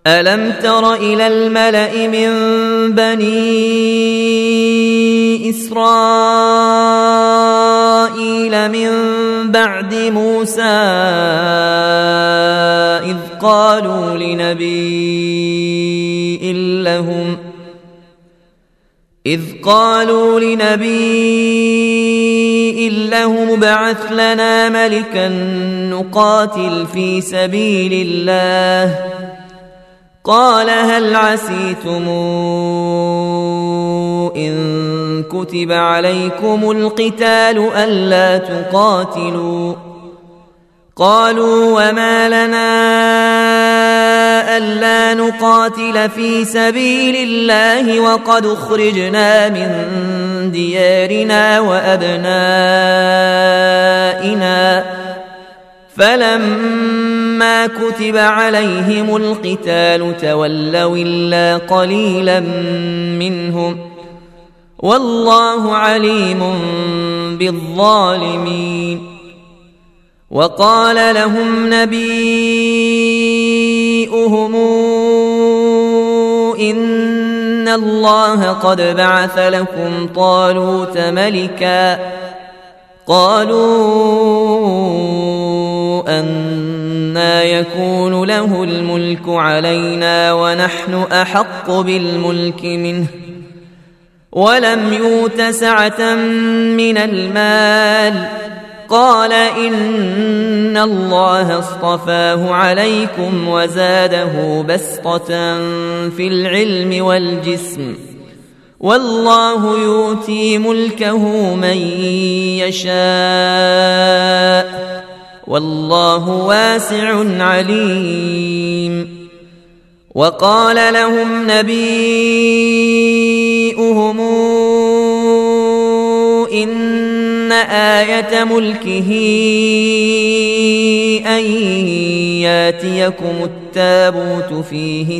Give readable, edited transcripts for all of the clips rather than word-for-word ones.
ألم تر إلى الملأ من بني إسرائيل من بعد موسى إذ قالوا لنبي لهم ابعث لنا ملكا نقاتل في سبيل الله قال هل عسيتم إن كتب عليكم القتال ألا تقاتلوا قالوا وما لنا ألا نقاتل في سبيل الله وقد أخرجنا من ديارنا وأبنائنا فلما كتب عليهم القتال تولوا إلا قليلا منهم والله عليم بالظالمين وقال لهم نبيؤهم إن الله قد بعث لكم طالوت ملكا قالوا أنى يكون له الملك علينا ونحن أحق بالملك منه ولم يؤت سعة من المال قال إن الله اصطفاه عليكم وزاده بسطة في العلم والجسم والله يؤتي ملكه من يشاء والله واسع عليم وقال لهم نبيؤهم إن آية ملكه أن ياتيكم التابوت فيه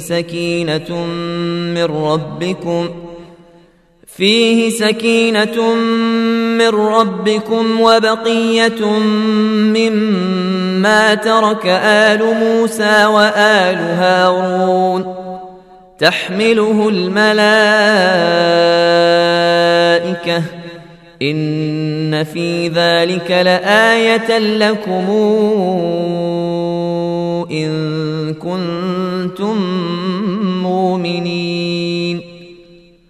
سكينة من ربكم وبقية مما ترك آل موسى وآل هارون تحمله الملائكة إن في ذلك لآية لكم إن كنتم مؤمنين